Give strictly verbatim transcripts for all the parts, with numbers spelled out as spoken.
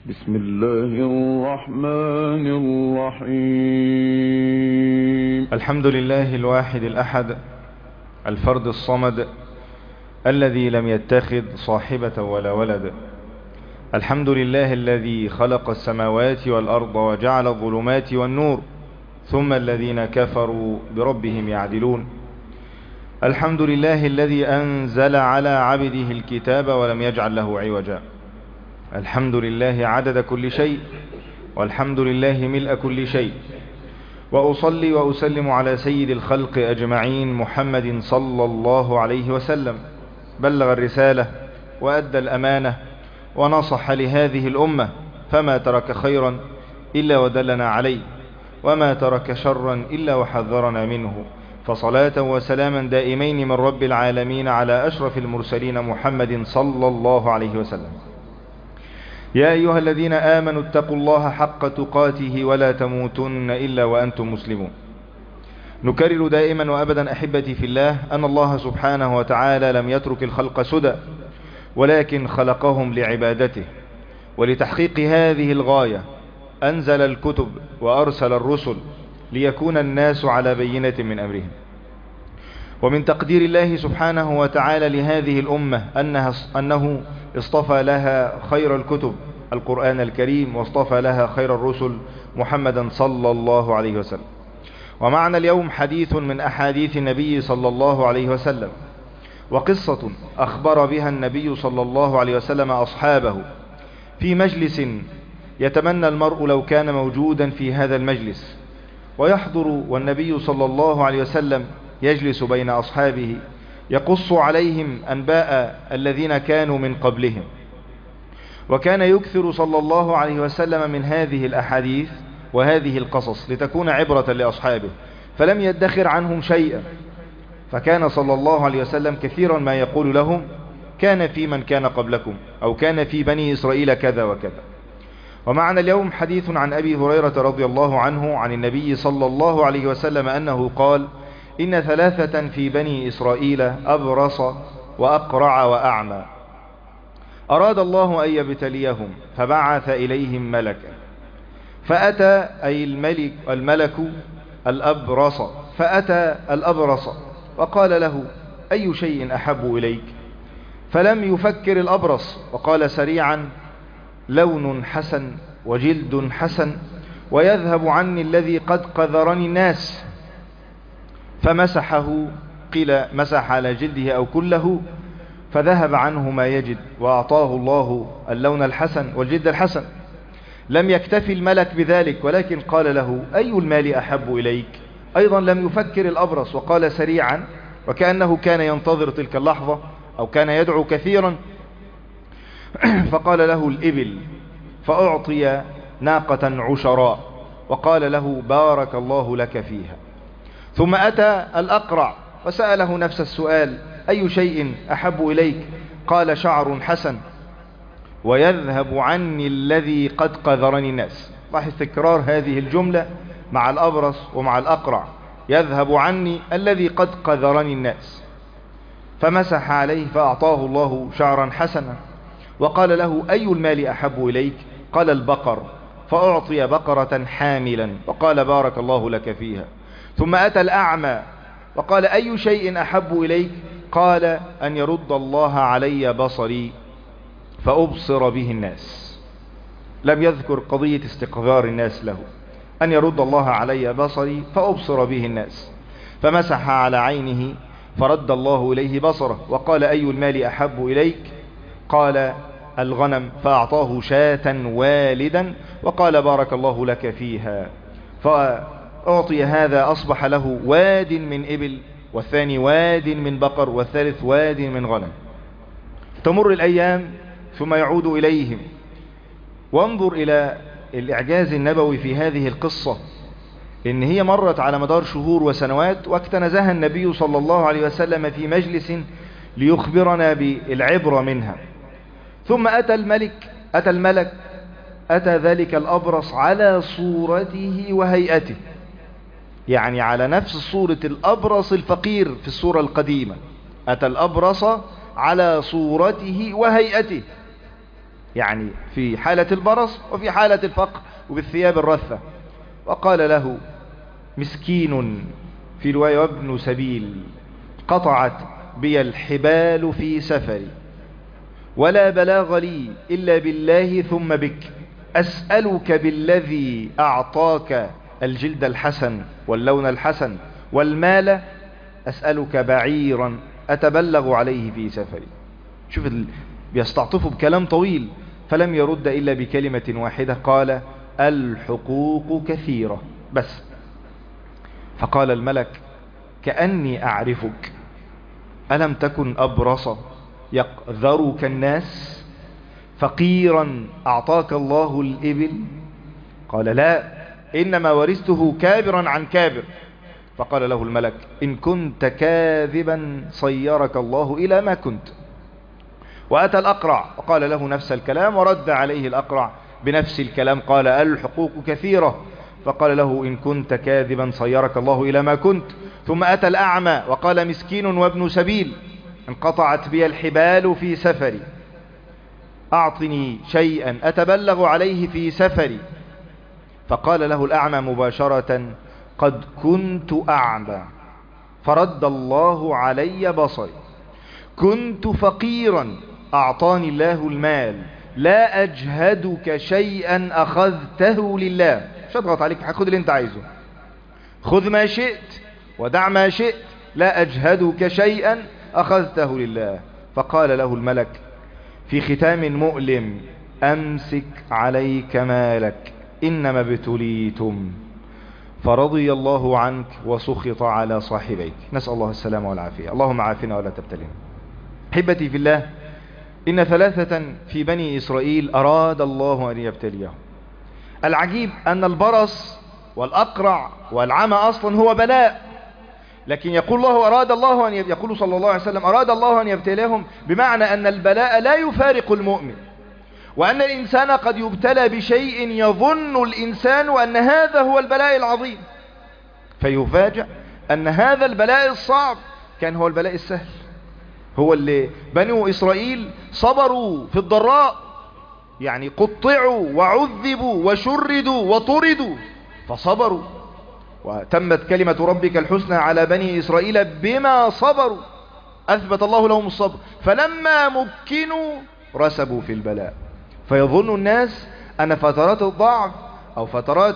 بسم الله الرحمن الرحيم. الحمد لله الواحد الأحد الفرد الصمد الذي لم يتخذ صاحبة ولا ولد. الحمد لله الذي خلق السماوات والأرض وجعل الظلمات والنور ثم الذين كفروا بربهم يعدلون. الحمد لله الذي أنزل على عبده الكتاب ولم يجعل له عوجا. الحمد لله عدد كل شيء، والحمد لله ملء كل شيء. وأصلي وأسلم على سيد الخلق أجمعين محمد صلى الله عليه وسلم، بلغ الرسالة وأدى الأمانة ونصح لهذه الأمة، فما ترك خيرا إلا ودلنا عليه، وما ترك شرا إلا وحذرنا منه. فصلاة وسلاما دائمين من رب العالمين على أشرف المرسلين محمد صلى الله عليه وسلم. يا أيها الذين آمنوا اتقوا الله حق تقاته ولا تموتن إلا وأنتم مسلمون. نكرر دائما وأبدا أحبتي في الله أن الله سبحانه وتعالى لم يترك الخلق سدى، ولكن خلقهم لعبادته، ولتحقيق هذه الغاية أنزل الكتب وأرسل الرسل ليكون الناس على بينة من أمرهم. ومن تقدير الله سبحانه وتعالى لهذه الأمة أنها أنه اصطفى لها خير الكتب القرآن الكريم، واصطفى لها خير الرسل محمدا صلى الله عليه وسلم. ومعنا اليوم حديث من أحاديث النبي صلى الله عليه وسلم، وقصة أخبر بها النبي صلى الله عليه وسلم أصحابه في مجلس يتمنى المرء لو كان موجودا في هذا المجلس ويحضر، والنبي صلى الله عليه وسلم يجلس بين أصحابه يقص عليهم أنباء الذين كانوا من قبلهم. وكان يكثر صلى الله عليه وسلم من هذه الأحاديث وهذه القصص لتكون عبرة لأصحابه، فلم يدخر عنهم شيئا. فكان صلى الله عليه وسلم كثيرا ما يقول لهم: كان في من كان قبلكم، أو كان في بني إسرائيل كذا وكذا. ومعنا اليوم حديث عن أبي هريرة رضي الله عنه عن النبي صلى الله عليه وسلم أنه قال: إن ثلاثة في بني إسرائيل أبرص وأقرع وأعمى، أراد الله أن يبتليهم فبعث إليهم ملكا، فأتى أي الملك الملك الأبرص، فأتى الأبرص وقال له: أي شيء أحب إليك؟ فلم يفكر الأبرص وقال سريعا: لون حسن وجلد حسن، ويذهب عني الذي قد قذرني الناس. فمسحه، قيل مسح على جلده أو كله، فذهب عنه ما يجد، وأعطاه الله اللون الحسن والجلد الحسن. لم يكتفي الملك بذلك، ولكن قال له: أي المال أحب إليك؟ أيضا لم يفكر الأبرص وقال سريعا، وكأنه كان ينتظر تلك اللحظة أو كان يدعو كثيرا، فقال له: الإبل، فأعطي ناقة عشراء، وقال له: بارك الله لك فيها. ثم أتى الأقرع وسأله نفس السؤال: أي شيء أحب إليك؟ قال: شعر حسن، ويذهب عني الذي قد قذرني الناس. لاحظ تكرار هذه الجملة مع الأبرص ومع الأقرع: يذهب عني الذي قد قذرني الناس. فمسح عليه فأعطاه الله شعرا حسنا، وقال له: أي المال أحب إليك؟ قال: البقر، فأعطي بقرة حاملا، وقال: بارك الله لك فيها. ثم أتى الأعمى وقال: أي شيء أحب إليك؟ قال: أن يرد الله علي بصري فأبصر به الناس. لم يذكر قضية استقذار الناس له، أن يرد الله علي بصري فأبصر به الناس. فمسح على عينه فرد الله إليه بصره، وقال: أي المال أحب إليك؟ قال: الغنم، فأعطاه شاة والدا، وقال: بارك الله لك فيها. فأعطي هذا، أصبح له واد من إبل، والثاني واد من بقر، والثالث واد من غنم. تمر الأيام ثم يعود إليهم. وانظر إلى الإعجاز النبوي في هذه القصة، إن هي مرت على مدار شهور وسنوات، واكتنزها النبي صلى الله عليه وسلم في مجلس ليخبرنا بالعبرة منها. ثم أتى الملك أتى الملك أتى ذلك الأبرص على صورته وهيئته، يعني على نفس صورة الأبرص الفقير في الصورة القديمة. أتى الأبرص على صورته وهيئته، يعني في حالة البرص وفي حالة الفقر وبالثياب الرثة. وقال له مسكين في رواية وابن سبيل قطعت بي الحبال في سفري ولا بلاغ لي إلا بالله ثم بك، أسألك بالذي أعطاك الجلد الحسن واللون الحسن والمال، أسألك بعيرا أتبلغ عليه في سفري. شوف ال... بيستعطفوا بكلام طويل، فلم يرد إلا بكلمة واحدة، قال الحقوق كثيرة بس. فقال الملك كأني أعرفك، ألم تكن أبرص يقذرك الناس فقيرا أعطاك الله الإبل؟ قال لا، إنما ورثته كابرا عن كابر. فقال له الملك إن كنت كاذبا صيرك الله إلى ما كنت. وأتى الأقرع وقال له نفس الكلام، ورد عليه الأقرع بنفس الكلام، قال الحقوق كثيرة. فقال له إن كنت كاذبا صيرك الله إلى ما كنت. ثم أتى الأعمى وقال مسكين وابن سبيل انقطعت بي الحبال في سفري، أعطني شيئا أتبلغ عليه في سفري. فقال له الأعمى مباشرة قد كنت أعمى فرد الله علي بصري، كنت فقيرا أعطاني الله المال، لا أجهدك شيئا أخذته لله. مش هضغط عليك، خذ اللي انت عايزه، خذ ما شئت ودع ما شئت، لا أجهدك شيئا أخذته لله. فقال له الملك في ختام مؤلم أمسك عليك مالك إنما ابتليتم، فرضي الله عنك وسخط على صاحبيك. نسأل الله السلامة والعافية. اللهم عافنا ولا تبتلنا. أحبتي في الله، إن ثلاثة في بني إسرائيل أراد الله أن يبتليهم. العجيب أن البرص والأقرع والعمى أصلا هو بلاء، لكن يقول الله أراد الله أن يقول صلى الله عليه وسلم أراد الله أن يبتليهم، بمعنى أن البلاء لا يفارق المؤمن، وأن الإنسان قد يبتلى بشيء يظن الإنسان أن هذا هو البلاء العظيم، فيفاجأ أن هذا البلاء الصعب كان هو البلاء السهل. هو اللي بنو إسرائيل صبروا في الضراء، يعني قطعوا وعذبوا وشردوا وطردوا فصبروا، وتمت كلمة ربك الحسنى على بني إسرائيل بما صبروا، أثبت الله لهم الصبر. فلما مكنوا رسبوا في البلاء. فيظن الناس أن فترات الضعف أو فترات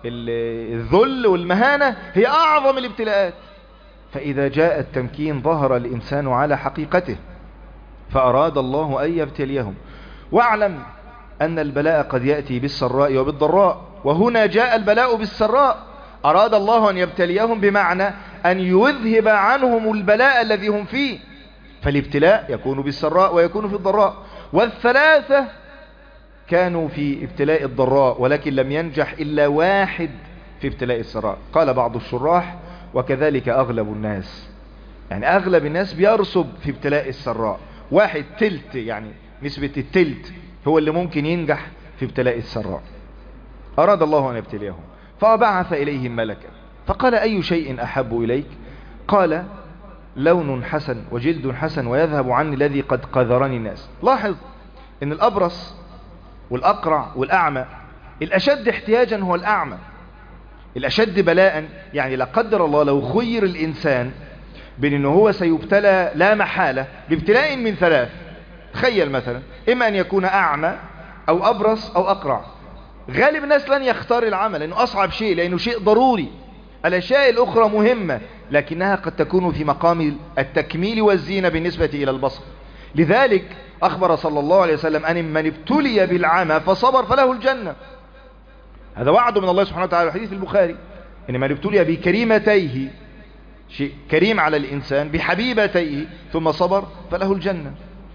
الذل والمهانة هي أعظم الابتلاءات، فإذا جاء التمكين ظهر الإنسان على حقيقته، فأراد الله أن يبتليهم. واعلم أن البلاء قد يأتي بالسراء وبالضراء، وهنا جاء البلاء بالسراء. أراد الله أن يبتليهم بمعنى أن يذهب عنهم البلاء الذي هم فيه، فالابتلاء يكون بالسراء ويكون في الضراء. والثلاثة كانوا في ابتلاء الضراء، ولكن لم ينجح إلا واحد في ابتلاء السراء. قال بعض الشراح وكذلك أغلب الناس، يعني أغلب الناس بيرسب في ابتلاء السراء، واحد تلت، يعني نسبة التلت هو اللي ممكن ينجح في ابتلاء السراء. أراد الله أن يبتليهم فبعث إليهم ملكا فقال أي شيء أحب إليك؟ قال لون حسن وجلد حسن ويذهب عني الذي قد قذرني الناس. لاحظ أن الأبرص والأقرع والأعمى الأشد احتياجا هو الأعمى، الأشد بلاء. يعني لا قدر الله لو خير الإنسان بين أنه هو سيبتلى لا محالة بابتلاء من ثلاث، تخيل مثلا إما أن يكون أعمى أو أبرص أو أقرع، غالب الناس لن يختار العمل لأنه أصعب شيء، لأنه شيء ضروري. الأشياء الأخرى مهمة لكنها قد تكون في مقام التكميل والزينة بالنسبة إلى البصر. لذلك أخبر صلى الله عليه وسلم أن من ابتلي بالعمى فصبر فله الجنة. هذا وعد من الله سبحانه وتعالى، الحديث في البخاري إن من ابتلي بكريمتيه، شيء كريم على الإنسان، بحبيبتيه ثم صبر فله الجنة.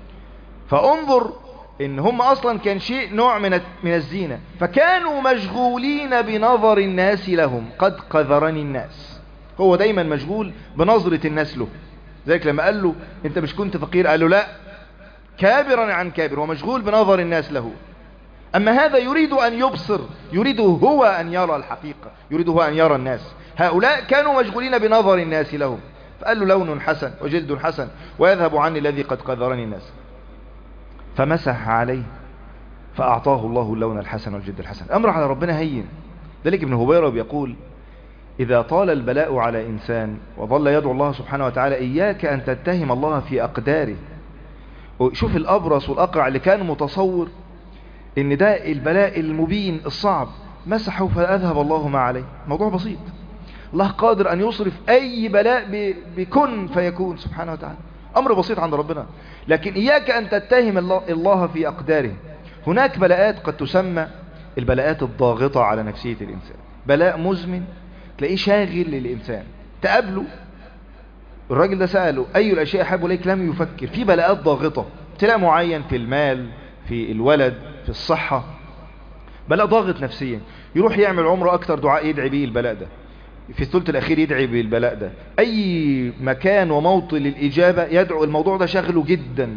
فانظر إن هم أصلا كان شيء نوع من من الزينة، فكانوا مشغولين بنظر الناس لهم. قد قذرني الناس، هو دايما مشغول بنظرة الناس له. ذلك لما قال له أنت مش كنت فقير، قال له لا، كابرا عن كابر، ومشغول بنظر الناس له. أما هذا يريد أن يبصر، يريد هو أن يرى الحقيقة، يريد هو أن يرى الناس. هؤلاء كانوا مشغولين بنظر الناس لهم. فقال له لون حسن وجلد حسن ويذهب عني الذي قد قذرني الناس. فمسح عليه فأعطاه الله اللون الحسن والجد الحسن. الأمر على ربنا هين. ذلك ابن هبيرة بيقول إذا طال البلاء على إنسان وظل يدعو الله سبحانه وتعالى إياك أن تتهم الله في أقداره. شوف الأبرص والأقرع اللي كان متصور إن ده البلاء المبين الصعب، مسحه فأذهب الله ما عليه. موضوع بسيط. الله قادر أن يصرف أي بلاء بكن فيكون سبحانه وتعالى. أمر بسيط عند ربنا. لكن إياك أن تتهم الله في أقداره. هناك بلاءات قد تسمى البلاءات الضاغطة على نفسية الإنسان. بلاء مزمن تلاقيه شاغل للإنسان. تقابله الراجل ده سأله أي الأشياء أحب إليك لم يفكر. في بلاءات ضاغطة، ابتلاء معين في المال، في الولد، في الصحة، بلاء ضاغط نفسيا. يروح يعمل عمره أكتر دعاء يدعي به البلاء ده، في الثلث الأخير يدعي بالبلاء ده، أي مكان وموطن للإجابة يدعو. الموضوع ده شغله جدا.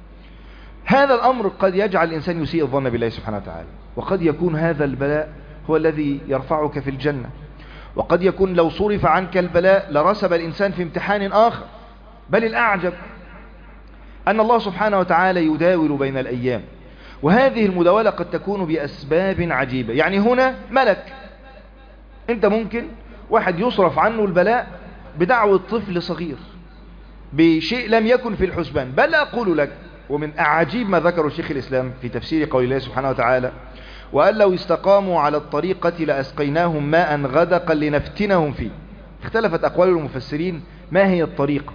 هذا الأمر قد يجعل الإنسان يسيء الظن بالله سبحانه وتعالى، وقد يكون هذا البلاء هو الذي يرفعك في الجنة، وقد يكون لو صرف عنك البلاء لرسب الإنسان في امتحان آخر. بل الأعجب أن الله سبحانه وتعالى يداول بين الأيام، وهذه المداولة قد تكون بأسباب عجيبة. يعني هنا ملك، أنت ممكن واحد يصرف عنه البلاء بدعوة طفل صغير بشيء لم يكن في الحسبان. بل أقول لك، ومن أعجيب ما ذكره شيخ الإسلام في تفسير قول الله سبحانه وتعالى وقال لو استقاموا على الطريقة لأسقيناهم ماء غدقا لنفتنهم فيه. اختلفت أقوال المفسرين ما هي الطريقة،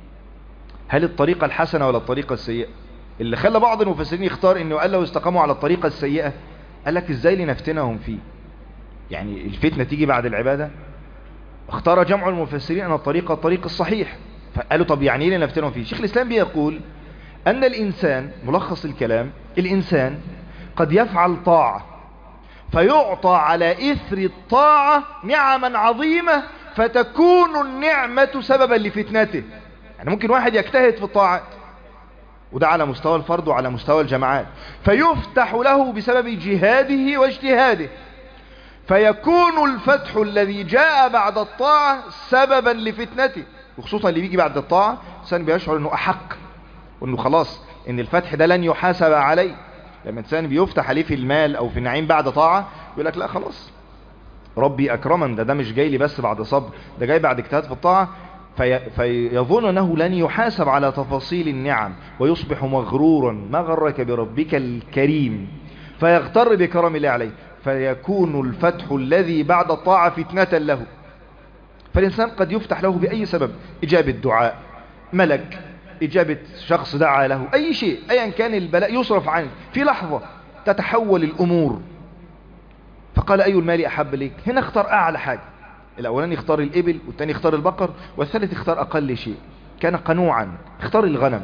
هل الطريقة الحسنة ولا الطريقة السيئة؟ اللي خلى بعض المفسرين يختار انه قال لو استقاموا على الطريقة السيئة، قال لك ازاي لنفتنهم فيه؟ يعني الفتنة تيجي بعد العبادة. اختار جمع المفسرين ان الطريقة الطريق الصحيح، فقالوا طب يعني ايه لنفتنهم فيه؟ شيخ الإسلام بيقول ان الانسان، ملخص الكلام، الانسان قد يفعل طاعة فيعطى على اثر الطاعة نعما عظيمة فتكون النعمة سببا لفتنته. يعني ممكن واحد يجتهد في الطاعات، وده على مستوى الفرد وعلى مستوى الجماعات، فيفتح له بسبب جهاده واجتهاده، فيكون الفتح الذي جاء بعد الطاعة سببا لفتنته. وخصوصا اللي بيجي بعد الطاعة إنسان بيشعر انه احق، وانه خلاص ان الفتح ده لن يحاسب عليه. لما إنسان بيفتح عليه في المال او في النعيم بعد طاعة يقول لك لا خلاص ربي اكرمن، ده ده مش جاي لي بس بعد صبر، ده جاي بعد اجتهاد في الطاعة. في فيظن أنه لن يحاسب على تفاصيل النعم ويصبح مغرورا. ما غرك بربك الكريم، فيغتر بكرم الله عليه، فيكون الفتح الذي بعد الطاعة فتنة له. فالإنسان قد يفتح له بأي سبب، إجابة دعاء، ملك، إجابة شخص دعا له، أي شيء، أيا كان البلاء يصرف عنه في لحظة تتحول الأمور. فقال أي المال أحب ليك؟ هنا اختار أعلى حاجة. الأولاني اختار الإبل، والثاني اختار البقر، والثالث اختار أقل شيء. كان قنوعا، اختار الغنم.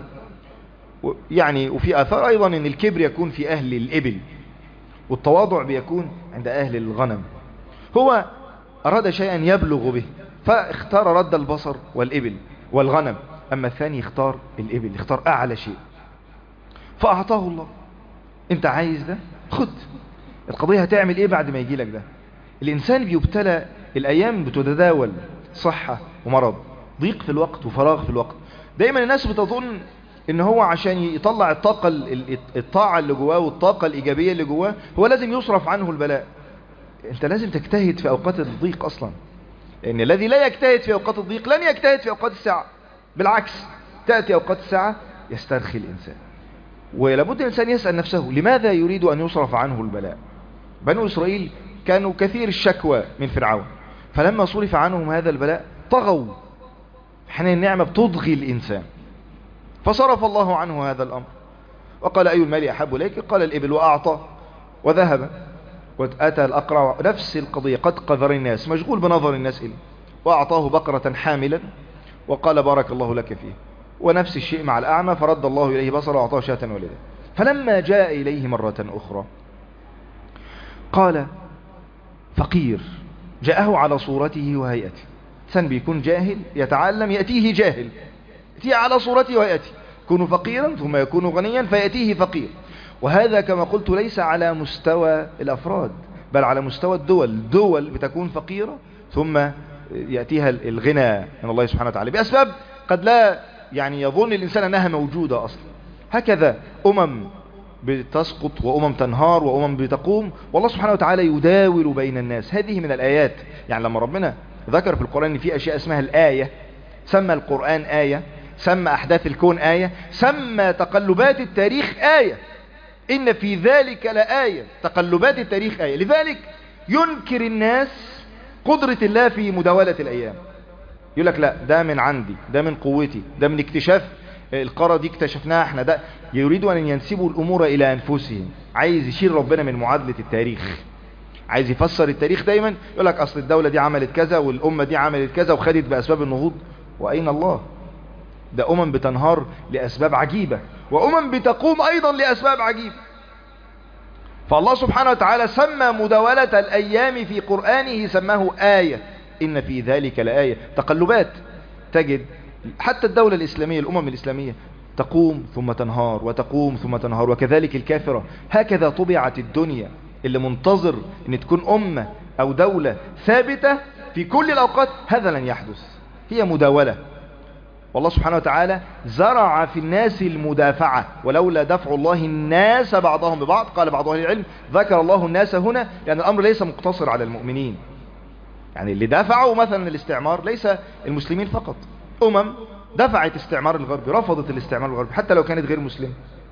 يعني وفي آثار أيضا أن الكبر يكون في أهل الإبل، والتواضع بيكون عند أهل الغنم. هو أراد شيئا يبلغ به فاختار رد البصر والإبل والغنم، أما الثاني اختار الإبل، اختار أعلى شيء فأعطاه الله. أنت عايز ده؟ خد. القضية هتعمل إيه بعد ما يجي لك ده؟ الإنسان بيبتلى، الأيام بتتداول، صحة ومرض، ضيق في الوقت وفراغ في الوقت. دايما الناس بتظن ان هو عشان يطلع الطاقة الطاعة اللي جواه والطاقة الإيجابية اللي جواه هو لازم يصرف عنه البلاء. انت لازم تجتهد في أوقات الضيق أصلا، لأن الذي لا يجتهد في أوقات الضيق لن يجتهد في أوقات الساعة. بالعكس، تأتي أوقات الساعة يسترخي الإنسان. ولابد الإنسان يسأل نفسه لماذا يريد أن يصرف عنه البلاء؟ بنو إسرائيل كانوا كثير الشكوى من فرعون، فلما صرف عنهم هذا البلاء طغوا. حين النعمة بتضغي الإنسان، فصرف الله عنه هذا الأمر. وقال أي المال أحب إليك؟ قال الإبل، وأعطى وذهب. وأتى الأقرع نفس القضية، قد قذر الناس، مشغول بنظر الناس إليه، وأعطاه بقرة حاملا وقال بارك الله لك فيه. ونفس الشيء مع الأعمى، فرد الله إليه بصره وأعطاه شاة ولده. فلما جاء إليه مرة أخرى قال فقير، جاءه على صورته وهيئته. إنسان بيكون جاهل يتعلم، يأتيه جاهل، يأتيه على صورته وهيئته، يكون فقيرا ثم يكون غنيا فيأتيه فقير. وهذا كما قلت ليس على مستوى الأفراد، بل على مستوى الدول. الدول بتكون فقيرة ثم يأتيها الغنى من الله سبحانه وتعالى بأسباب قد لا يعني يظن الإنسان أنها موجودة أصلا. هكذا أمم بتسقط وأمم تنهار وأمم بتقوم، والله سبحانه وتعالى يداول بين الناس. هذه من الآيات. يعني لما ربنا ذكر في القرآن ان في أشياء اسمها الآية، سمى القرآن آية، سمى أحداث الكون آية، سمى تقلبات التاريخ آية. إن في ذلك لآية، تقلبات التاريخ آية. لذلك ينكر الناس قدرة الله في مداولة الأيام. يقول لك لا، ده من عندي، ده من قوتي، ده من اكتشاف القارة دي اكتشفناها احنا. ده يريدوا أن ينسبوا الأمور إلى أنفسهم. عايز يشيل ربنا من معادلة التاريخ، عايز يفسر التاريخ دايما. يقول لك أصل الدولة دي عملت كذا والأمة دي عملت كذا وخدت بأسباب النهوض. وأين الله؟ ده أمم بتنهار لأسباب عجيبة، وأمم بتقوم أيضا لأسباب عجيبة. فالله سبحانه وتعالى سمى مداولة الأيام في قرآنه سماه آية. إن في ذلك لآية. تقلبات تجد حتى الدولة الإسلامية، الأمم الإسلامية تقوم ثم تنهار وتقوم ثم تنهار، وكذلك الكافرة. هكذا طبعت الدنيا. اللي منتظر أن تكون أمة أو دولة ثابتة في كل الأوقات، هذا لن يحدث. هي مداولة. والله سبحانه وتعالى زرع في الناس المدافعة. ولولا دفع الله الناس بعضهم ببعض، قال بعض أهل العلم ذكر الله الناس هنا لأن الأمر ليس مقتصر على المؤمنين. يعني اللي دفعوا مثلا الاستعمار ليس المسلمين فقط. أمم دفعت استعمار الغرب، رفضت الاستعمار الغربي حتى لو كانت غير مسلمة.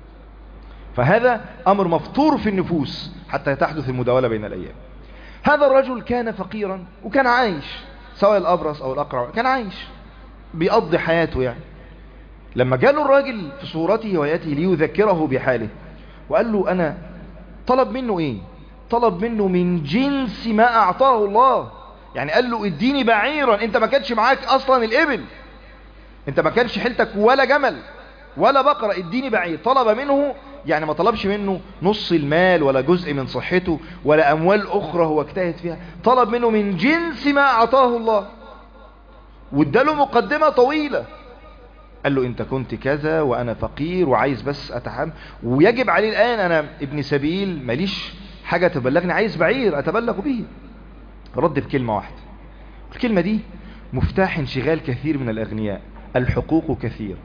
فهذا أمر مفطور في النفوس حتى تحدث المداولة بين الأيام. هذا الرجل كان فقيرا وكان عايش، سواء الأبرص أو الأقرع كان عايش بيقضي حياته يعني. لما جاله الراجل في صورته وياته ليذكره بحاله وقال له أنا، طلب منه إيه؟ طلب منه من جنس ما أعطاه الله. يعني قال له اديني بعيرا، انت ما كانش معاك أصلا الإبل، انت ما كانش حيلتك ولا جمل ولا بقرة، اديني بعير. طلب منه، يعني ما طلبش منه نص المال ولا جزء من صحته ولا أموال أخرى هو اجتهد فيها. طلب منه من جنس ما أعطاه الله، واداله مقدمة طويلة. قال له انت كنت كذا وانا فقير وعايز بس اتحمل، ويجب علي الان، انا ابن سبيل ماليش حاجة تبلغني، عايز بعير اتبلغ به. رد بكلمة واحدة. الكلمة دي مفتاح انشغال كثير من الاغنياء. الحقوق كثير.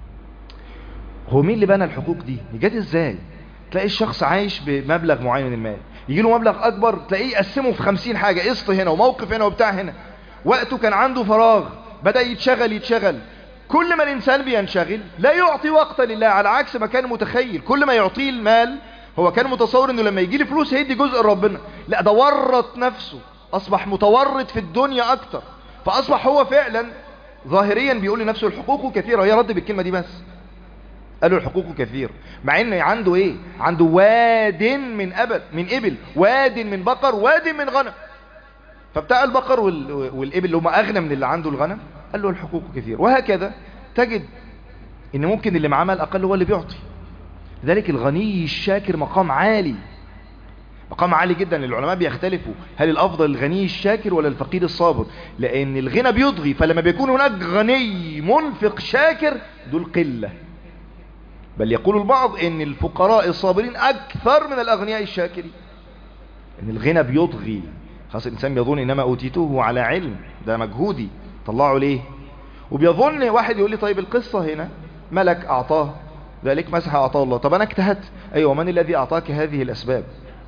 هو مين اللي بنى الحقوق دي؟ جت ازاي؟ تلاقي الشخص عايش بمبلغ معين من المال، يجي له مبلغ اكبر تلاقيه يقسمه في خمسين حاجة، قسط هنا وموقف هنا وبتاع هنا. وقته كان عنده فراغ، بدأ يتشغل يتشغل. كل ما الإنسان بينشغل لا يعطي وقتا لله، على عكس ما كان متخيل. كل ما يعطيه المال هو كان متصور انه لما يجي له فلوس هيدي جزء لربنا. لا، ده ورط نفسه، اصبح متورط في الدنيا اكتر. فاصبح هو فعلا ظاهريا بيقول لنفسه الحقوق كثيرة. هي رد بالكلمة دي بس، قالوا الحقوق كثير، مع ان عنده ايه؟ عنده واد من ابل من ابل، واد من بقر، واد من غنم. فبتاع البقر والإبل اللي هم أغنى من اللي عنده الغنم قال له الحقوق كثير. وهكذا تجد إن ممكن اللي معاه مال أقل هو اللي بيعطي. لذلك الغني الشاكر مقام عالي، مقام عالي جدا. العلماء بيختلفوا هل الأفضل الغني الشاكر ولا الفقير الصابر، لأن الغنى بيضغي. فلما بيكون هناك غني منفق شاكر دول قلة، بل يقول البعض إن الفقراء الصابرين أكثر من الأغنياء الشاكرين. إن الغنى بيضغي، خاصة الإنسان بيظن إنما أوتيته على علم، ده مجهودي طلعه ليه. وبيظن واحد يقول لي طيب القصة هنا ملك أعطاه ذلك مسح أعطاه الله، طب أنا اجتهدت. أيوة، من الذي أعطاك هذه الأسباب؟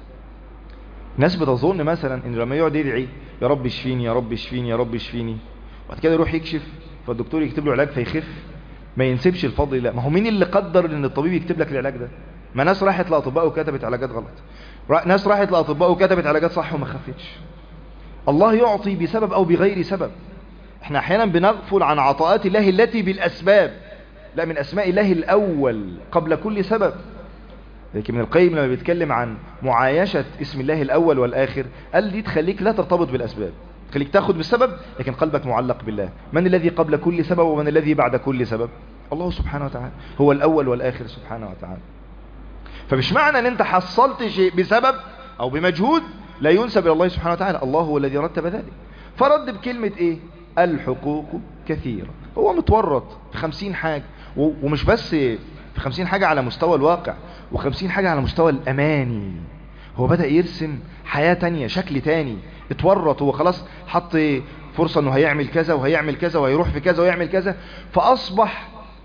ناس بتظن مثلا إن لما يقعد يدعي يا رب اشفيني يا رب اشفيني يا رب اشفيني، وبعد كده يروح يكشف فالدكتور يكتب له علاج فيخف، ما ينسبش الفضل. لا، ما هو مين اللي قدر ان الطبيب يكتب لك العلاج ده؟ ما ناس راحت لأطباء وكتبت علاجات غلط، ناس راحت لأطباء وكتبت علاجات صح وما خفتش. الله يعطي بسبب أو بغير سبب. احنا احيانا بنغفل عن عطاءات الله التي بالأسباب، لا، من أسماء الله الأول قبل كل سبب. لكن من القيم لما بيتكلم عن معايشة اسم الله الأول والآخر قال دي تخليك لا ترتبط بالأسباب، تخليك تاخد بالسبب لكن قلبك معلق بالله. من الذي قبل كل سبب ومن الذي بعد كل سبب؟ الله سبحانه وتعالى هو الأول والآخر سبحانه وتعالى. فمش معنى ان انت حصلت شيء بسبب او بمجهود لا ينسب الى الله سبحانه وتعالى، الله هو الذي رتب ذلك. فرد بكلمة ايه؟ الحقوق كثيرة. هو متورط في خمسين حاجة، ومش بس في خمسين حاجة على مستوى الواقع، وخمسين حاجة على مستوى الاماني. هو بدأ يرسم حياة تانية، شكل تاني. اتورط، هو خلاص حط فرصة انه هيعمل كذا وهيعمل كذا وهيروح في كذا ويعمل كذا، فاصبح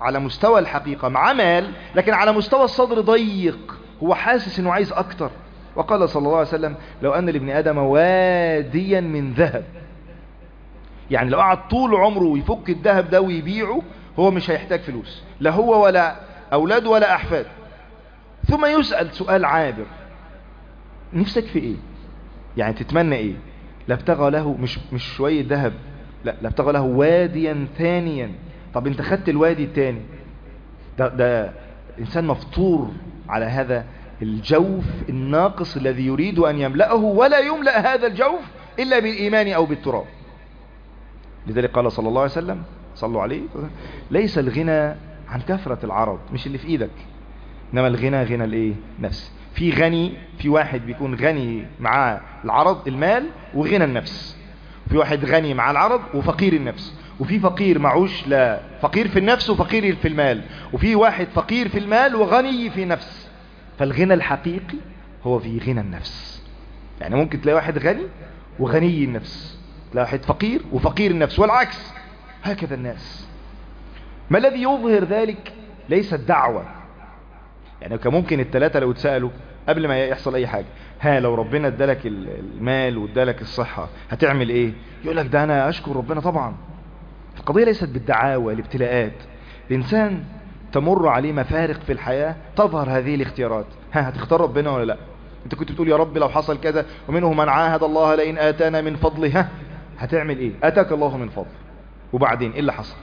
على مستوى الحقيقة مع مال، لكن على مستوى الصدر ضيق، هو حاسس انه عايز اكتر. وقال صلى الله عليه وسلم: لو ان لابن ادم واديا من ذهب، يعني لو قعد طول عمره يفك الذهب ده ويبيعه هو مش هيحتاج فلوس، لا هو ولا اولاد ولا احفاد. ثم يسأل سؤال عابر: نفسك في ايه؟ يعني تتمنى ايه؟ لابتغى له مش مش شوية ذهب، لا لابتغى له واديا ثانيا. طب انت خدت الوادي الثاني ده, ده انسان مفطور على هذا الجوف الناقص الذي يريد ان يملأه، ولا يملأ هذا الجوف الا بالايمان او بالتراب. لذلك قال صلى الله عليه وسلم، صلوا عليه: ليس الغنى عن كثرة العرض، مش اللي في ايدك، انما الغنى غنى الايه؟ نفس. في غني، في واحد بيكون غني مع العرض المال وغنى النفس، في واحد غني مع العرض وفقير النفس، وفي فقير معوش، لا فقير في النفس وفقير في المال، وفي واحد فقير في المال وغني في نفس. فالغنى الحقيقي هو في غنى النفس. يعني ممكن تلاقي واحد غني وغني النفس، تلاقي واحد فقير وفقير النفس، والعكس. هكذا الناس. ما الذي يظهر ذلك؟ ليس الدعوة. يعني كان ممكن الثلاثة لو اتسألوا قبل ما يحصل اي حاجة: ها لو ربنا ادالك المال وادالك الصحة هتعمل ايه؟ يقول لك: ده انا اشكر ربنا طبعا. القضية ليست بالدعاوى، الابتلاءات. الانسان تمر عليه مفارق في الحياة تظهر هذه الاختيارات: ها هتختار ربنا ولا لا؟ انت كنت بتقول يا رب لو حصل كذا، ومنهم من عاهد الله لئن اتانا من فضله، ها هتعمل ايه؟ اتاك الله من فضله، وبعدين ايه اللي حصل؟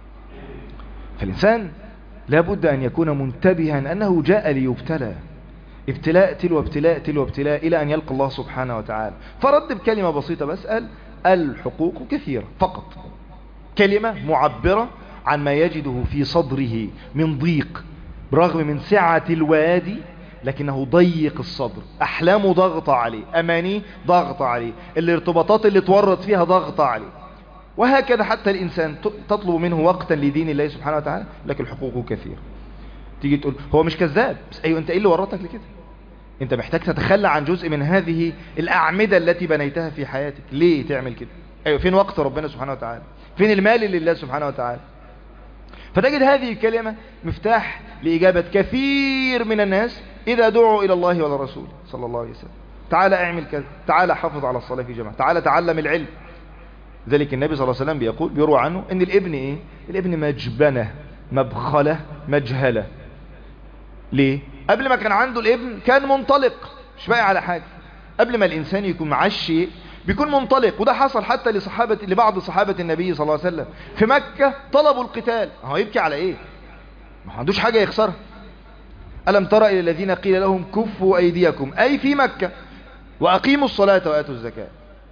فالانسان لابد ان يكون منتبها انه جاء ليبتلى، ابتلاء تلو ابتلاء تلو ابتلاء الى ان يلقى الله سبحانه وتعالى. فرد بكلمة بسيطة: بسأل الحقوق كثيرة، فقط كلمة معبرة عن ما يجده في صدره من ضيق، برغم من سعة الوادي لكنه ضيق الصدر، احلامه ضغط عليه، امانيه ضغط عليه، الارتباطات اللي تورط فيها ضغط عليه. وهكذا حتى الانسان تطلب منه وقتا لدين الله سبحانه وتعالى، لكن الحقوق كثيرة. تيجي تقول هو مش كذاب، بس ايوه انت ايه اللي ورطك لكده؟ انت محتاج تتخلى عن جزء من هذه الاعمدة التي بنيتها في حياتك. ليه تعمل كده؟ ايوه فين وقت ربنا سبحانه وتعالى؟ فين المال لله سبحانه وتعالى؟ فتجد هذه الكلمة مفتاح لإجابة كثير من الناس إذا دعوا إلى الله ولا رسوله صلى الله عليه وسلم: تعالى اعمل كذا، تعالى حافظ على الصلاة في جماعة، تعالى تعلم العلم. ذلك النبي صلى الله عليه وسلم بيقول، بيروى عنه ان الابن ايه؟ الابن مجبنة، مبخلة، مجهلة. ليه؟ قبل ما كان عنده الابن كان منطلق، مش باقي على حاجة. قبل ما الانسان يكون معاه الشيء بيكون منطلق. وده حصل حتى لصحابة لبعض صحابة النبي صلى الله عليه وسلم في مكة، طلبوا القتال. هو يبكي على ايه؟ ما عندوش حاجة يخسرها. ألم ترى إلى الذين قيل لهم كفوا أيديكم، أي في مكة، وأقيموا الصلاة وآتوا الزكاة.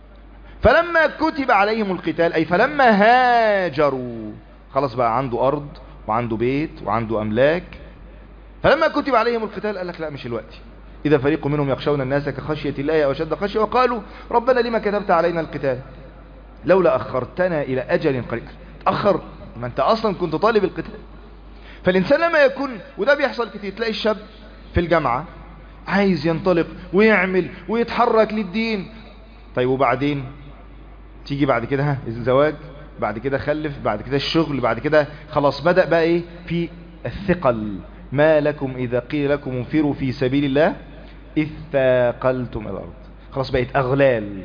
فلما كتب عليهم القتال، أي فلما هاجروا، خلاص بقى عنده أرض وعنده بيت وعنده أملاك، فلما كتب عليهم القتال قال لك لا مش الوقت. إذا فريق منهم يخشون الناس كخشية الله أو أشد خشية، وقالوا ربنا لما كتبت علينا القتال لولا أخرتنا إلى أجل قريب. تأخر، ما أنت أصلا كنت طالب القتال. فالإنسان لما يكون، وده بيحصل كتير، تلاقي الشاب في الجامعة عايز ينطلق ويعمل ويتحرك للدين. طيب وبعدين تيجي بعد كده ها الزواج، بعد كده خلف، بعد كده الشغل، بعد كده خلاص بدأ بقى ايه في الثقل. ما لكم إذا قيل لكم انفروا في سبيل الله إذ ثاقلتم إلى الأرض. خلاص بقت أغلال.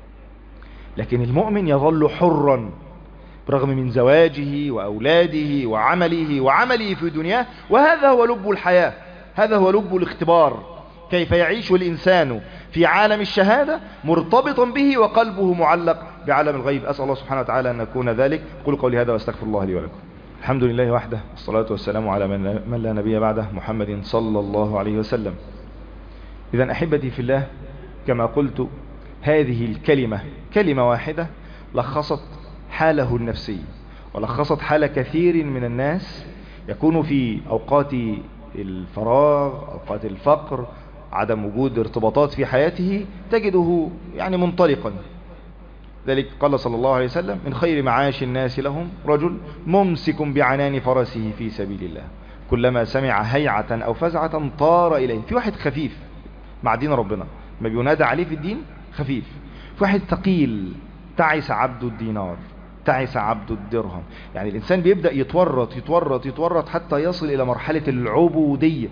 لكن المؤمن يظل حرا برغم من زواجه وأولاده وعمله وعمله في دنياه. وهذا هو لب الحياة، هذا هو لب الاختبار، كيف يعيش الإنسان في عالم الشهادة مرتبطا به وقلبه معلق بعالم الغيب. أسأل الله سبحانه وتعالى أن نكون ذلك. قولوا قولي هذا واستغفر الله لي ولكم. الحمد لله وحده، والصلاة والسلام على من لا نبي بعده، محمد صلى الله عليه وسلم. إذن أحبتي في الله، كما قلت هذه الكلمة كلمة واحدة لخصت حاله النفسي، ولخصت حال كثير من الناس يكون في أوقات الفراغ، أوقات الفقر، عدم وجود ارتباطات في حياته، تجده يعني منطلقا. ذلك قال صلى الله عليه وسلم: من خير معاش الناس لهم رجل ممسك بعنان فرسه في سبيل الله، كلما سمع هيعة أو فزعة طار إليه. في واحد خفيف مع دين ربنا، ما بينادى عليه في الدين خفيف. في واحد ثقيل، تعس عبد الدينار. تعس عبد الدرهم. يعني الإنسان بيبدأ يتورط يتورط يتورط حتى يصل إلى مرحلة العبودية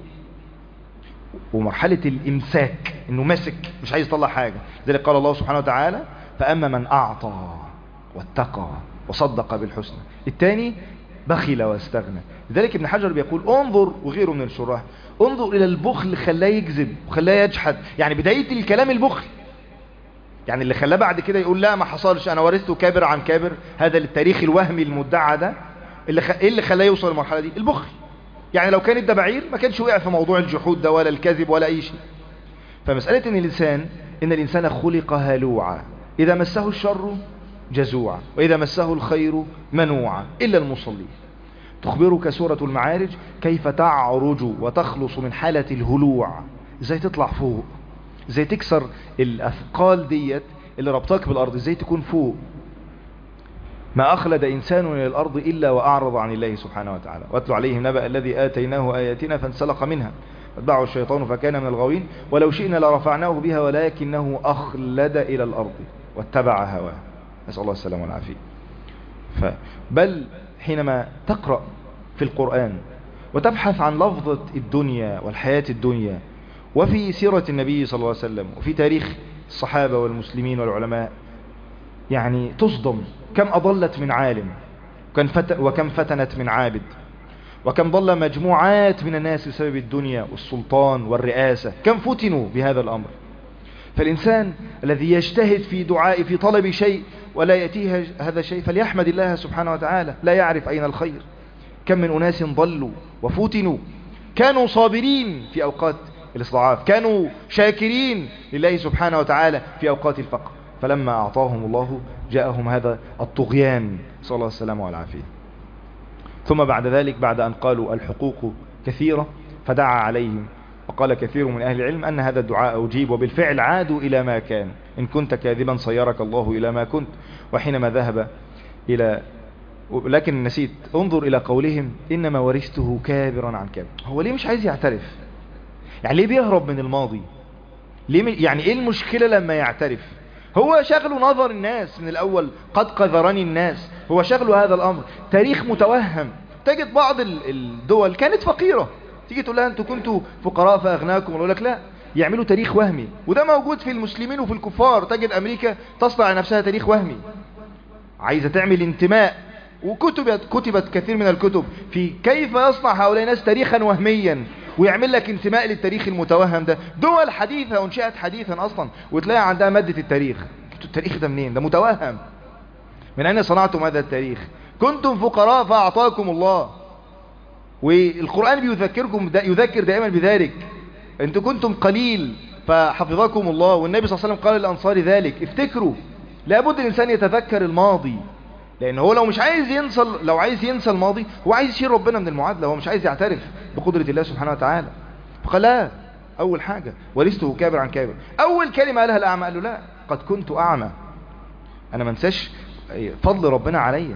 ومرحلة الإمساك، إنه ماسك مش عايز يطلع حاجة. ذلك قال الله سبحانه وتعالى: فأما من أعطى واتقى وصدق بالحسنى. الثاني بخل واستغنى. لذلك ابن حجر بيقول انظر، وغيره من الشراح، انظر إلى البخل خلاه يكذب وخلاه يجحد. يعني بداية الكلام البخل، يعني اللي خلاه بعد كده يقول لا ما حصلش أنا ورثته كابر عن كابر، هذا التاريخ الوهمي المدعى ده اللي خ... اللي خلاه يوصل للمرحلة دي البخل. يعني لو كان ده بعير ما كانش وقع في موضوع الجحود ده ولا الكذب ولا أي شيء. فمسألة إن الإنسان إن الإنسان خلق هلوعا، إذا مسه الشر جزوعا وإذا مسه الخير منوعا إلا المصلين. تخبرك سورة المعارج كيف تعرج وتخلص من حالة الهلوع، ازاي تطلع فوق، ازاي تكسر الأثقال ديت اللي ربطك بالأرض، ازاي تكون فوق. ما أخلد إنسان إلى الأرض إلا وأعرض عن الله سبحانه وتعالى. واتل عليهم نبأ الذي آتيناه آياتنا فانسلق منها فاتبعه الشيطان فكان من الغاوين ولو شئنا لرفعناه بها ولكنه أخلد إلى الأرض واتبع هواه. نسأل الله السلامة والعافية. بل حينما تقرأ في القرآن وتبحث عن لفظة الدنيا والحياة الدنيا وفي سيرة النبي صلى الله عليه وسلم وفي تاريخ الصحابة والمسلمين والعلماء، يعني تصدم كم أضلت من عالم وكم فتنت من عابد وكم ضل مجموعات من الناس بسبب الدنيا والسلطان والرئاسة، كم فتنوا بهذا الأمر. فالإنسان الذي يجتهد في دعاء في طلب شيء ولا يأتيه هذا الشيء فليحمد الله سبحانه وتعالى، لا يعرف أين الخير. كم من أناس ضلوا وفتنوا كانوا صابرين في أوقات الاستضعاف، كانوا شاكرين لله سبحانه وتعالى في أوقات الفقر، فلما أعطاهم الله جاءهم هذا الطغيان، صلى الله السلام والعافية. ثم بعد ذلك بعد أن قالوا الحقوق كثيرة فدعا عليهم، وقال كثير من أهل العلم أن هذا الدعاء أجيب وبالفعل عادوا إلى ما كان. إن كنت كاذبا صيرك الله إلى ما كنت. وحينما ذهب إلى لكن نسيت انظر إلى قولهم إنما ورثته كابرا عن كابر. هو ليه مش عايز يعترف؟ يعني ليه بيهرب من الماضي؟ ليه يعني إيه المشكلة لما يعترف؟ هو شغله نظر الناس من الأول، قد قذرني الناس، هو شغله هذا الأمر. تاريخ متوهم. تجد بعض الدول كانت فقيرة، تيجي تقول لها أنتوا كنتوا فقراء فأغناكم، يقول لك لا، يعملوا تاريخ وهمي. وده موجود في المسلمين وفي الكفار. تجد أمريكا تصنع نفسها تاريخ وهمي، عايزة تعمل انتماء، وكتبت كتبت كثير من الكتب في كيف يصنع هؤلاء الناس تاريخا وهميا ويعمل لك انتماء للتاريخ المتوهم ده. دول حديثة وانشأت حديثا أصلا وتلاقي عندها مادة التاريخ. التاريخ ده منين؟ ده متوهم. من أين صنعتم هذا التاريخ؟ كنتم فقراء فأعطاكم الله. والقرآن بيذكركم دا يذكر دائما بذلك. أنتم كنتم قليل فحفظكم الله، والنبي صلى الله عليه وسلم قال للأنصار ذلك. افتكروا، لابد الإنسان يتذكر الماضي، لأن هو لو مش عايز ينسى لو عايز ينسى الماضي هو عايز يشيل ربنا من المعادلة، هو مش عايز يعترف بقدرة الله سبحانه وتعالى. فقال لا، أول حاجة ورثته كابر عن كابر. أول كلمة قالها الأعمى، قال له لا، قد كنت أعمى، أنا ما انساش فضل ربنا عليا.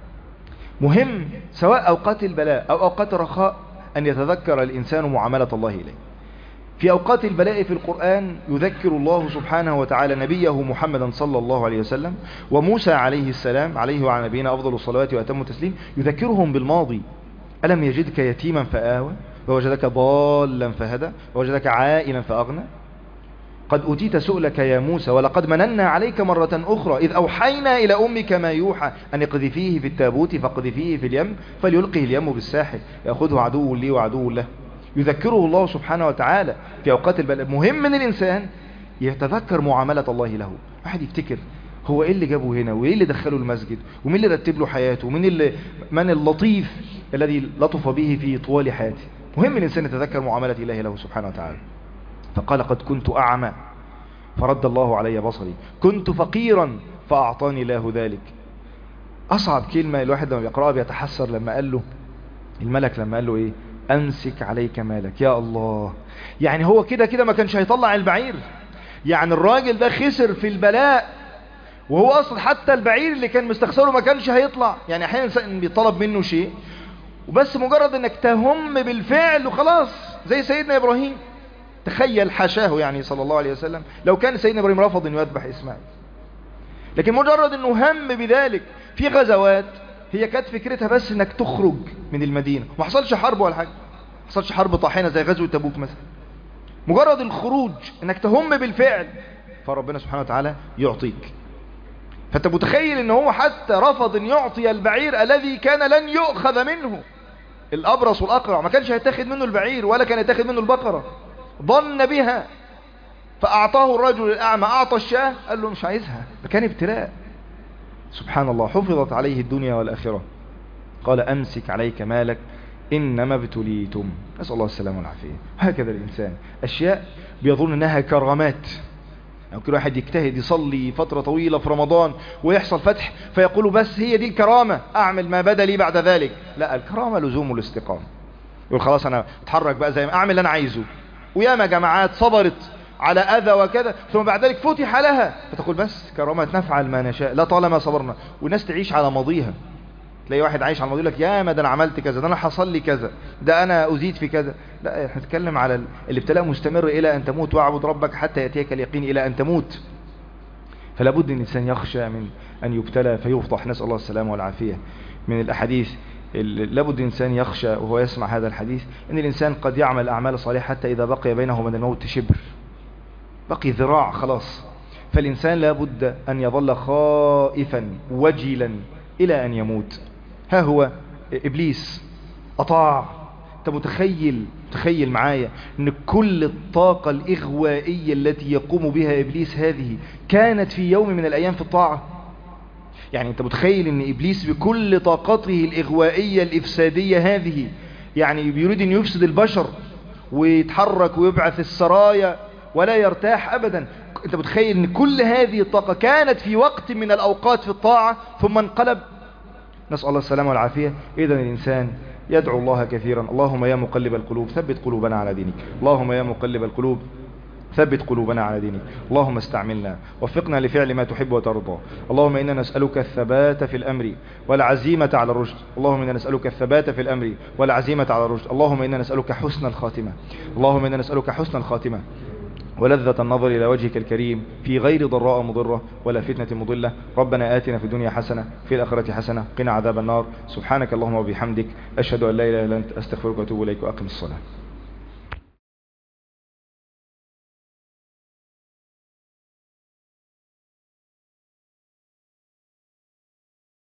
مهم سواء أوقات البلاء أو أوقات الرخاء أن يتذكر الإنسان معاملة الله إليه. في أوقات البلاء في القرآن يذكر الله سبحانه وتعالى نبيه محمدا صلى الله عليه وسلم وموسى عليه السلام عليه وعلى نبينا أفضل الصلوات وأتم التسليم، يذكرهم بالماضي. ألم يجدك يتيما فآوى ووجدك ضالا فهدى ووجدك عائلا فأغنى قد أوتيت سؤلك يا موسى ولقد مننا عليك مرة أخرى إذ أوحينا إلى أمك ما يوحى أن اقذفيه في التابوت فاقذفيه في اليم فليلقه اليم بالساحل يأخذه عدو لي وعدو له. يذكره الله سبحانه وتعالى في أوقات البلاء. مهم من الإنسان يتذكر معاملة الله له. واحد يفتكر هو إيه اللي جابه هنا وإيه اللي دخله المسجد ومين اللي رتب له حياته ومين اللي من اللطيف الذي لطف به في طوال حياته. مهم الإنسان يتذكر معاملة الله له سبحانه وتعالى. فقال قد كنت أعمى فرد الله علي بصري، كنت فقيرا فأعطاني الله ذلك. أصعب كلمة الواحد لما يقرأها بيتحسر لما قال له الملك، لما قال له إيه؟ أمسك عليك مالك. يا الله، يعني هو كده كده ما كانش هيطلع البعير. يعني الراجل ده خسر في البلاء وهو أصلا حتى البعير اللي كان مستخسره ما كانش هيطلع. يعني أحيانا الإنسان بيطلب منه شيء وبس مجرد أنك تهم بالفعل وخلاص، زي سيدنا إبراهيم. تخيل حاشاه يعني صلى الله عليه وسلم لو كان سيدنا إبراهيم رفض أن يذبح إسماعيل، لكن مجرد أنه هم بذلك في غزوات هي كانت فكرتها بس انك تخرج من المدينة، ما حصلش حرب ولا حاجة، ما حصلش حرب طاحنة زي غزوة تبوك مثلا، مجرد الخروج انك تهم بالفعل فربنا سبحانه وتعالى يعطيك. فانت متخيل ان هو حتى رفض ان يعطي البعير الذي كان لن يؤخذ منه. الابرص والاقرع ما كانش هيتاخد منه البعير ولا كان هيتاخد منه البقرة، ظن بها فاعطاه الرجل الاعمى، اعطى الشاه قال له مش عايزها، ده كان ابتلاء. سبحان الله، حفظت عليه الدنيا والاخرة. قال امسك عليك مالك انما ابتليتم، نسأل الله السلامة والعافية. هكذا الانسان اشياء بيظن انها كرامات، يعني كل واحد يجتهد يصلي فترة طويلة في رمضان ويحصل فتح فيقولوا بس هي دي الكرامة، اعمل ما بدا لي بعد ذلك. لا، الكرامة لزوم الاستقامة. يقول خلاص انا اتحرك بقى زي ما اعمل اللي انا عايزه. وياما جماعات صبرت على اذى وكذا ثم بعد ذلك فتح لها فتقول بس كرامات نفعل ما نشاء لا طالما صبرنا. والناس تعيش على ماضيها، تلاقي واحد عايش على الماضي يقول لك يا ما ده انا عملت كذا، ده انا حصل لي كذا، ده انا ازيد في كذا. لا، احنا نتكلم على الابتلاء مستمر الى ان تموت، واعبد ربك حتى ياتيك اليقين الى ان تموت. فلا بد ان الانسان يخشى من ان يبتلى فيفضح، نسال الله السلامه والعافيه. من الاحاديث لابد الانسان يخشى وهو يسمع هذا الحديث ان الانسان قد يعمل اعمال صالحه حتى اذا بقي بينه وبين الموت شبر، بقي ذراع خلاص، فالانسان لابد ان يظل خائفا وجلا الى ان يموت. ها هو ابليس اطاع. انت متخيل تخيل معايا ان كل الطاقة الاغوائية التي يقوم بها ابليس هذه كانت في يوم من الايام في الطاعة. يعني انت متخيل ان ابليس بكل طاقته الاغوائية الافسادية هذه، يعني بيريد ان يفسد البشر ويتحرك ويبعث السرايا ولا يرتاح ابدا. انت متخيل ان كل هذه الطاقة كانت في وقت من الاوقات في الطاعة ثم انقلب. نسأل الله السلامة والعافية. إذن الإنسان يدعو الله كثيرا، اللهم يا مقلب القلوب ثبت قلوبنا على دينك، اللهم يا مقلب القلوب ثبت قلوبنا على دينك، اللهم استعملنا وفقنا لفعل ما تحب وترضى. اللهم إنا نسألك الثبات في الأمر والعزيمة على الرشد، اللهم إنا نسألك الثبات في الأمر والعزيمة على الرشد، اللهم إنا نسألك حسن الخاتمة، اللهم إنا نسألك حسن الخاتمة ولذة النظر إلى وجهك الكريم في غير ضراء مضرة ولا فتنة مضلة. ربنا آتنا في الدنيا حسنة في الآخرة حسنة قنا عذاب النار. سبحانك اللهم وبحمدك أشهد أن لا إله إلا أنت أستغفرك وأتوب إليك وأقم الصلاة.